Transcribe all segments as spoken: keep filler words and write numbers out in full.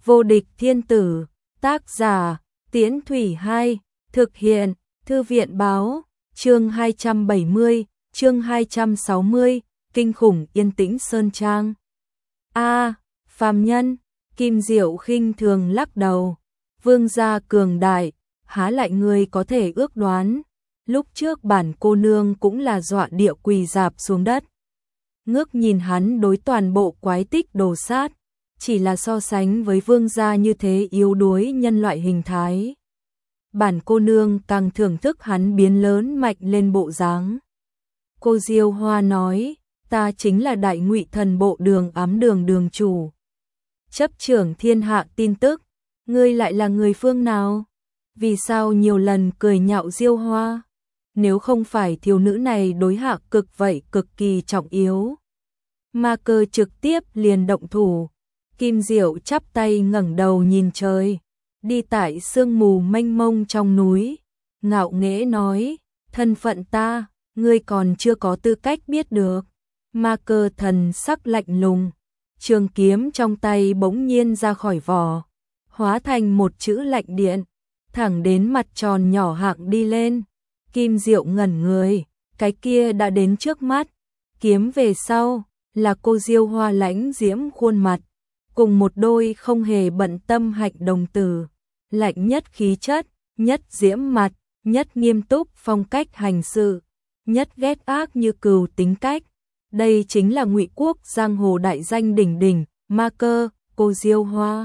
Vô địch thiên tử, tác giả, Tiễn Thủy hai, thực hiện, Thư viện báo, chương hai trăm bảy mươi, chương hai trăm sáu mươi, kinh khủng yên tĩnh sơn trang. A, phàm nhân, Kim Diệu khinh thường lắc đầu, vương gia cường đại, há lại người có thể ước đoán. Lúc trước bản cô nương cũng là dọa địa quỳ dạp xuống đất. Ngước nhìn hắn đối toàn bộ quái tích đồ sát, chỉ là so sánh với vương gia như thế yếu đuối nhân loại hình thái. Bản cô nương càng thưởng thức hắn biến lớn mạnh lên bộ dáng. Cô Diêu Hoa nói, ta chính là đại ngụy thần bộ đường ám đường đường chủ. Chấp trưởng thiên hạ tin tức, ngươi lại là người phương nào? Vì sao nhiều lần cười nhạo Diêu Hoa? Nếu không phải thiếu nữ này đối hạ cực vậy cực kỳ trọng yếu. Ma Cơ trực tiếp liền động thủ. Kim Diệu chắp tay ngẩng đầu nhìn trời, đi tại sương mù mênh mông trong núi, ngạo nghễ nói, thân phận ta, ngươi còn chưa có tư cách biết được. Ma Cơ thần sắc lạnh lùng, trường kiếm trong tay bỗng nhiên ra khỏi vỏ, hóa thành một chữ lạnh điện, thẳng đến mặt tròn nhỏ hạng đi lên. Kim Diệu ngẩn người, cái kia đã đến trước mắt, kiếm về sau, là cô Diêu Hoa lãnh diễm khuôn mặt, cùng một đôi không hề bận tâm hạnh đồng tử, lạnh nhất khí chất, nhất diễm mặt, nhất nghiêm túc phong cách hành sự, nhất ghét ác như cừu tính cách. Đây chính là Ngụy quốc giang hồ đại danh đỉnh đỉnh, Ma Cơ, cô Diêu Hoa.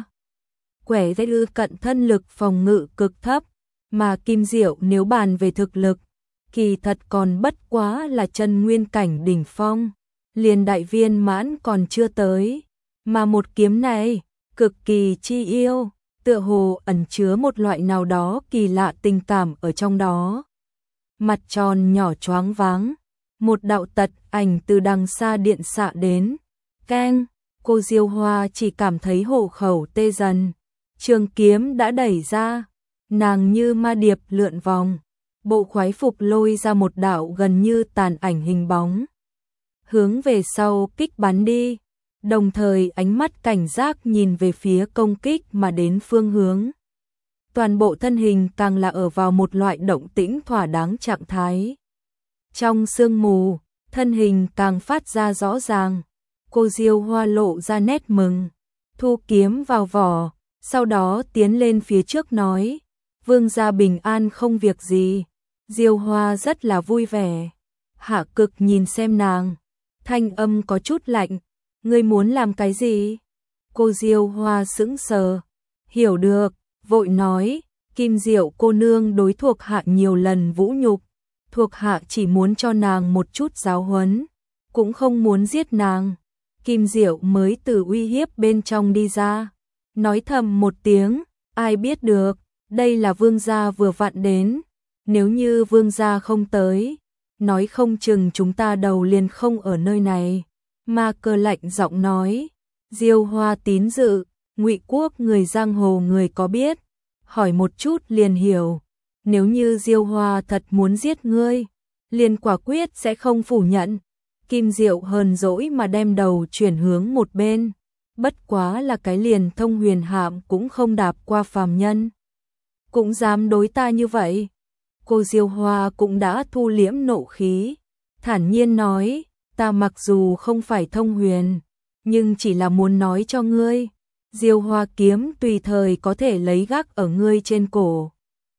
Quẻ dây ư cận thân lực phòng ngự cực thấp, mà Kim Diệu nếu bàn về thực lực, kỳ thật còn bất quá là chân nguyên cảnh đỉnh phong, liền đại viên mãn còn chưa tới, mà một kiếm này, cực kỳ chi yêu, tựa hồ ẩn chứa một loại nào đó kỳ lạ tình cảm ở trong đó. Mặt tròn nhỏ choáng váng, một đạo tật ảnh từ đằng xa điện xạ đến, keng, cô Diêu Hoa chỉ cảm thấy hổ khẩu tê dần, trường kiếm đã đẩy ra, nàng như ma điệp lượn vòng, bộ khoái phục lôi ra một đạo gần như tàn ảnh hình bóng, hướng về sau kích bắn đi, đồng thời ánh mắt cảnh giác nhìn về phía công kích mà đến phương hướng. Toàn bộ thân hình càng là ở vào một loại động tĩnh thỏa đáng trạng thái. Trong sương mù, thân hình càng phát ra rõ ràng, cô Diêu Hoa lộ ra nét mừng, thu kiếm vào vỏ, sau đó tiến lên phía trước nói, vương gia bình an không việc gì. Diêu Hoa rất là vui vẻ. Hạ Cực nhìn xem nàng, thanh âm có chút lạnh, ngươi muốn làm cái gì? Cô Diêu Hoa sững sờ, hiểu được, vội nói, Kim Diệu cô nương đối thuộc hạ nhiều lần vũ nhục, thuộc hạ chỉ muốn cho nàng một chút giáo huấn, cũng không muốn giết nàng. Kim Diệu mới từ uy hiếp bên trong đi ra, nói thầm một tiếng, ai biết được, đây là vương gia vừa vặn đến, nếu như vương gia không tới, nói không chừng chúng ta đầu liền không ở nơi này. Ma Cơ lạnh giọng nói, Diêu Hoa tín dự, Ngụy quốc người giang hồ người có biết, hỏi một chút liền hiểu, nếu như Diêu Hoa thật muốn giết ngươi, liền quả quyết sẽ không phủ nhận. Kim Diệu hờn dỗi mà đem đầu chuyển hướng một bên, bất quá là cái liền thông huyền hạm cũng không đạp qua phàm nhân, cũng dám đối ta như vậy. Cô Diêu Hoa cũng đã thu liễm nộ khí, thản nhiên nói, ta mặc dù không phải thông huyền, nhưng chỉ là muốn nói cho ngươi, Diêu Hoa kiếm tùy thời có thể lấy gác ở ngươi trên cổ.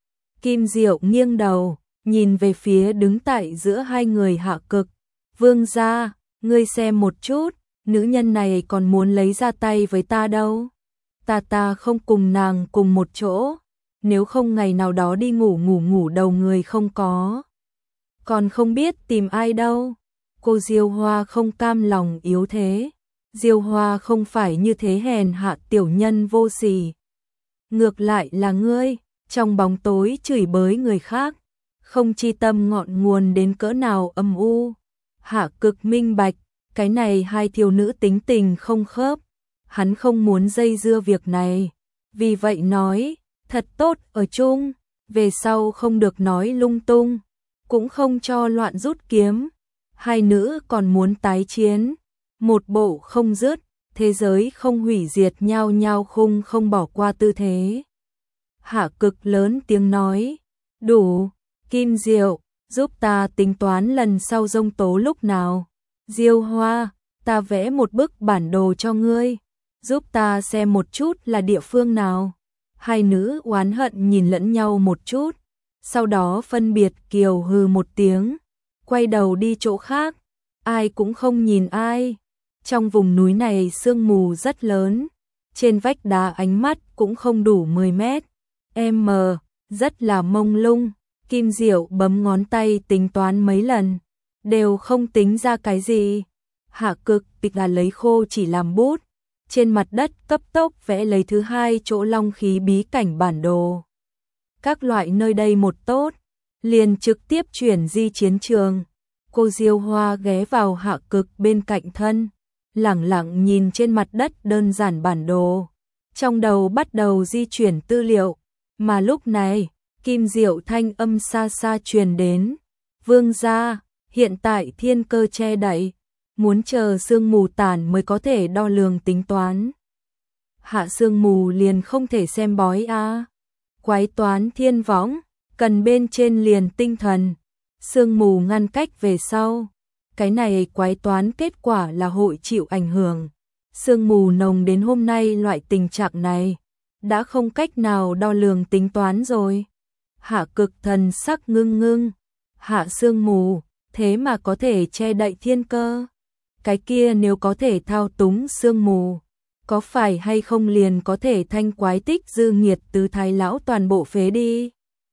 Kim Diệu nghiêng đầu, nhìn về phía đứng tại giữa hai người Hạ Cực, vương gia, ngươi xem một chút, nữ nhân này còn muốn lấy ra tay với ta đâu. Ta ta không cùng nàng cùng một chỗ, nếu không ngày nào đó đi ngủ ngủ ngủ đầu người không có, còn không biết tìm ai đâu. Cô Diêu Hoa không cam lòng yếu thế, Diêu Hoa không phải như thế hèn hạ tiểu nhân vô sỉ. Ngược lại là ngươi, trong bóng tối chửi bới người khác, không chi tâm ngọn nguồn đến cỡ nào âm u. Hạ Cực minh bạch, cái này hai thiếu nữ tính tình không khớp, hắn không muốn dây dưa việc này, vì vậy nói, thật tốt ở chung, về sau không được nói lung tung, cũng không cho loạn rút kiếm. Hai nữ còn muốn tái chiến, một bộ không dứt, thế giới không hủy diệt nhao nhao khung không bỏ qua tư thế. Hạ Cực lớn tiếng nói, đủ, Kim Diệu, giúp ta tính toán lần sau giông tố lúc nào. Diêu Hoa, ta vẽ một bức bản đồ cho ngươi, giúp ta xem một chút là địa phương nào. Hai nữ oán hận nhìn lẫn nhau một chút, sau đó phân biệt kiều hừ một tiếng, quay đầu đi chỗ khác, ai cũng không nhìn ai. Trong vùng núi này sương mù rất lớn, trên vách đá ánh mắt cũng không đủ mười mét, m, rất là mông lung. Kim Diệu bấm ngón tay tính toán mấy lần, đều không tính ra cái gì. Hạ Cực tịch là lấy khô chỉ làm bút, trên mặt đất cấp tốc vẽ lấy thứ hai chỗ long khí bí cảnh bản đồ. Các loại nơi đây một tốt, liền trực tiếp chuyển di chiến trường. Cô Diêu Hoa ghé vào Hạ Cực bên cạnh thân, lẳng lặng nhìn trên mặt đất đơn giản bản đồ, trong đầu bắt đầu di chuyển tư liệu. Mà lúc này, Kim Diệu thanh âm xa xa truyền đến, vương gia, hiện tại thiên cơ che đậy, muốn chờ sương mù tản mới có thể đo lường tính toán. Hạ sương mù liền không thể xem bói a. À. Quái toán thiên võng, cần bên trên liền tinh thần, sương mù ngăn cách về sau. Cái này quái toán kết quả là hội chịu ảnh hưởng. Sương mù nồng đến hôm nay loại tình trạng này, đã không cách nào đo lường tính toán rồi. Hạ Cực thần sắc ngưng ngưng, hạ sương mù, thế mà có thể che đậy thiên cơ. Cái kia nếu có thể thao túng sương mù, có phải hay không liền có thể thanh quái tích dư nghiệt tứ thái lão toàn bộ phế đi.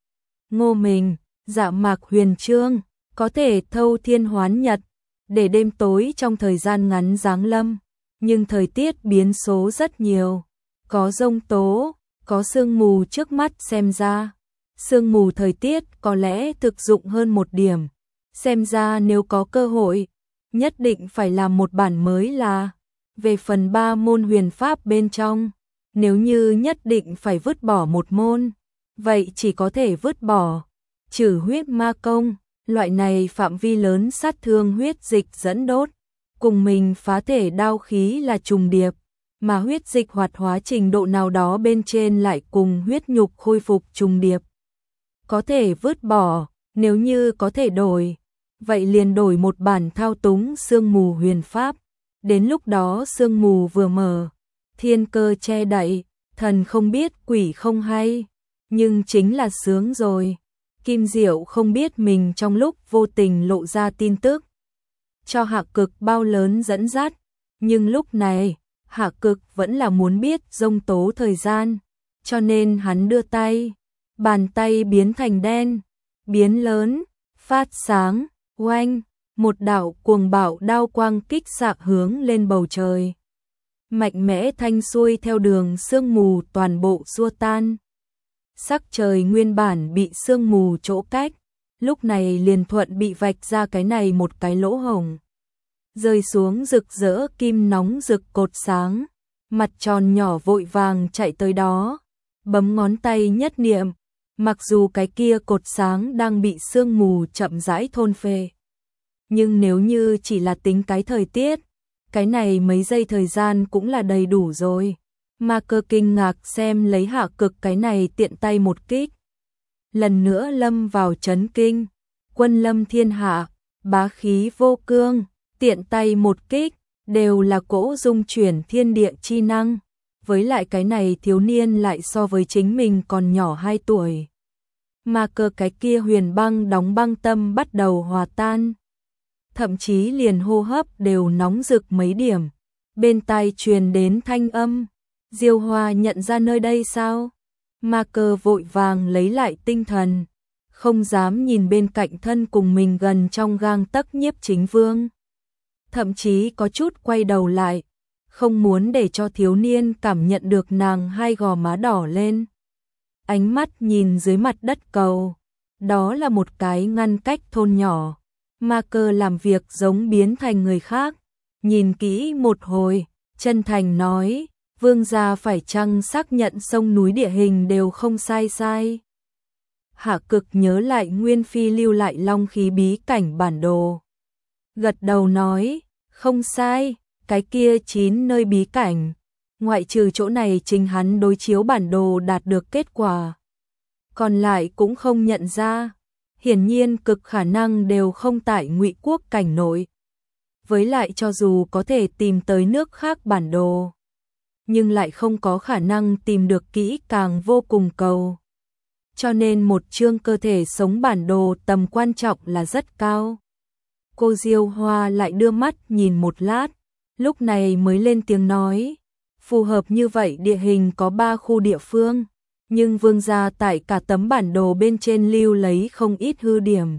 Ngô Mình, Dạ Mạc Huyền Trương, có thể thâu thiên hoán nhật, để đêm tối trong thời gian ngắn giáng lâm, nhưng thời tiết biến số rất nhiều, có giông tố, có sương mù trước mắt xem ra. Sương mù thời tiết có lẽ thực dụng hơn một điểm, xem ra nếu có cơ hội, nhất định phải làm một bản mới là. Về phần ba môn huyền pháp bên trong, nếu như nhất định phải vứt bỏ một môn, vậy chỉ có thể vứt bỏ trừ huyết ma công, loại này phạm vi lớn sát thương huyết dịch dẫn đốt, cùng mình phá thể đao khí là trùng điệp, mà huyết dịch hoạt hóa trình độ nào đó bên trên lại cùng huyết nhục khôi phục trùng điệp. Có thể vứt bỏ, nếu như có thể đổi, vậy liền đổi một bản thao túng sương mù huyền pháp. Đến lúc đó sương mù vừa mở, thiên cơ che đậy, thần không biết quỷ không hay, nhưng chính là sướng rồi. Kim Diệu không biết mình trong lúc vô tình lộ ra tin tức, cho Hạ Cực bao lớn dẫn dắt, nhưng lúc này, Hạ Cực vẫn là muốn biết giông tố thời gian, cho nên hắn đưa tay, bàn tay biến thành đen, biến lớn, phát sáng, oanh, một đạo cuồng bạo đao quang kích xạ hướng lên bầu trời. Mạnh mẽ thanh xuôi theo đường sương mù toàn bộ xua tan. Sắc trời nguyên bản bị sương mù chỗ cách, lúc này liền thuận bị vạch ra cái này một cái lỗ hổng. Rơi xuống rực rỡ kim nóng rực cột sáng, mặt tròn nhỏ vội vàng chạy tới đó, bấm ngón tay nhất niệm, mặc dù cái kia cột sáng đang bị sương mù chậm rãi thôn phệ. Nhưng nếu như chỉ là tính cái thời tiết, cái này mấy giây thời gian cũng là đầy đủ rồi. Ma Cơ kinh ngạc xem lấy Hạ Cực cái này tiện tay một kích. Lần nữa lâm vào chấn kinh, quân lâm thiên hạ, bá khí vô cương, tiện tay một kích, đều là cỗ dung chuyển thiên địa chi năng. Với lại cái này thiếu niên lại so với chính mình còn nhỏ hai tuổi. Ma Cơ cái kia huyền băng đóng băng tâm bắt đầu hòa tan. Thậm chí liền hô hấp đều nóng rực mấy điểm. Bên tai truyền đến thanh âm, Diêu Hoa nhận ra nơi đây sao? Ma Cơ vội vàng lấy lại tinh thần, không dám nhìn bên cạnh thân cùng mình gần trong gang tấc Nhiếp Chính Vương. Thậm chí có chút quay đầu lại, không muốn để cho thiếu niên cảm nhận được nàng hai gò má đỏ lên. Ánh mắt nhìn dưới mặt đất cầu, đó là một cái ngăn cách thôn nhỏ. Ma Cơ làm việc giống biến thành người khác, nhìn kỹ một hồi, chân thành nói, vương gia phải chăng xác nhận sông núi địa hình đều không sai sai. Hạ Cực nhớ lại Nguyên Phi lưu lại long khí bí cảnh bản đồ. Gật đầu nói, không sai, cái kia chín nơi bí cảnh, ngoại trừ chỗ này chính hắn đối chiếu bản đồ đạt được kết quả. Còn lại cũng không nhận ra, hiển nhiên cực khả năng đều không tại Ngụy Quốc cảnh nội. Với lại cho dù có thể tìm tới nước khác bản đồ, nhưng lại không có khả năng tìm được kỹ càng vô cùng cầu. Cho nên một chương cơ thể sống bản đồ tầm quan trọng là rất cao. Cô Diêu Hoa lại đưa mắt nhìn một lát, lúc này mới lên tiếng nói, phù hợp như vậy địa hình có ba khu địa phương, nhưng vương gia tại cả tấm bản đồ bên trên lưu lấy không ít hư điểm.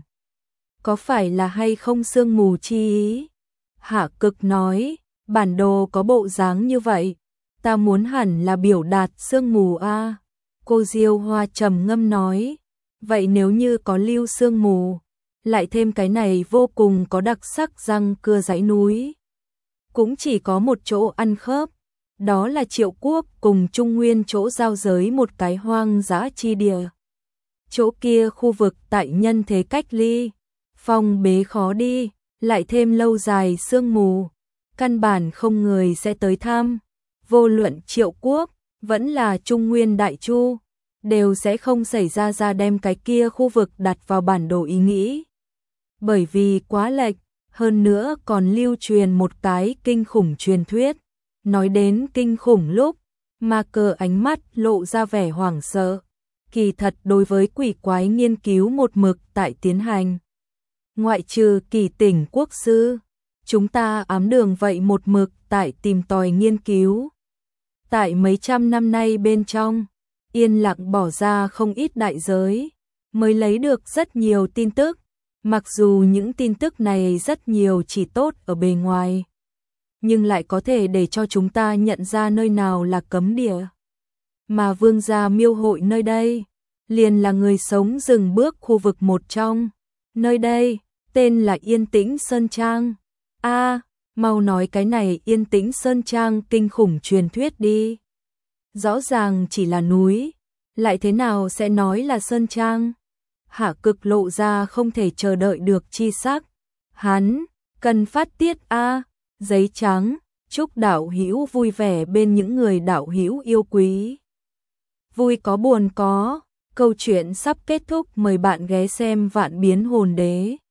Có phải là hay không sương mù chi ý? Hạ Cực nói, bản đồ có bộ dáng như vậy, ta muốn hẳn là biểu đạt sương mù a. Cô Diêu Hoa trầm ngâm nói, vậy nếu như có lưu sương mù, lại thêm cái này vô cùng có đặc sắc răng cưa dãy núi, cũng chỉ có một chỗ ăn khớp, đó là Triệu Quốc cùng Trung Nguyên chỗ giao giới một cái hoang dã chi địa. Chỗ kia khu vực tại nhân thế cách ly, phong bế khó đi, lại thêm lâu dài sương mù, căn bản không người sẽ tới thăm. Vô luận Triệu Quốc, vẫn là Trung Nguyên Đại Chu, đều sẽ không xảy ra ra đem cái kia khu vực đặt vào bản đồ ý nghĩ. Bởi vì quá lệch, hơn nữa còn lưu truyền một cái kinh khủng truyền thuyết. Nói đến kinh khủng lúc, Ma Cơ ánh mắt lộ ra vẻ hoảng sợ. Kỳ thật đối với quỷ quái nghiên cứu một mực tại tiến hành. Ngoại trừ Kỳ Tỉnh quốc sư, chúng ta ám đường vậy một mực tại tìm tòi nghiên cứu. Tại mấy trăm năm nay bên trong, yên lặng bỏ ra không ít đại giới, mới lấy được rất nhiều tin tức, mặc dù những tin tức này rất nhiều chỉ tốt ở bề ngoài, nhưng lại có thể để cho chúng ta nhận ra nơi nào là cấm địa. Mà vương gia miêu hội nơi đây, liền là người sống dừng bước khu vực một trong, nơi đây, tên là Yên Tĩnh Sơn Trang. A, à, mau nói cái này Yên Tĩnh Sơn Trang kinh khủng truyền thuyết đi. Rõ ràng chỉ là núi, lại thế nào sẽ nói là Sơn Trang? Hạ Cực lộ ra không thể chờ đợi được chi sắc. Hắn, cần phát tiết a, à, giấy trắng, chúc đạo hữu vui vẻ bên những người đạo hữu yêu quý. Vui có buồn có, câu chuyện sắp kết thúc, mời bạn ghé xem Vạn Biến Hồn Đế.